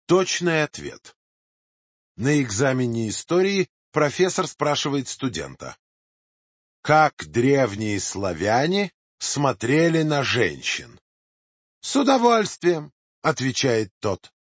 Точный ответ. На экзамене истории профессор спрашивает студента: как древние славяне смотрели на женщин? — С удовольствием, — отвечает тот.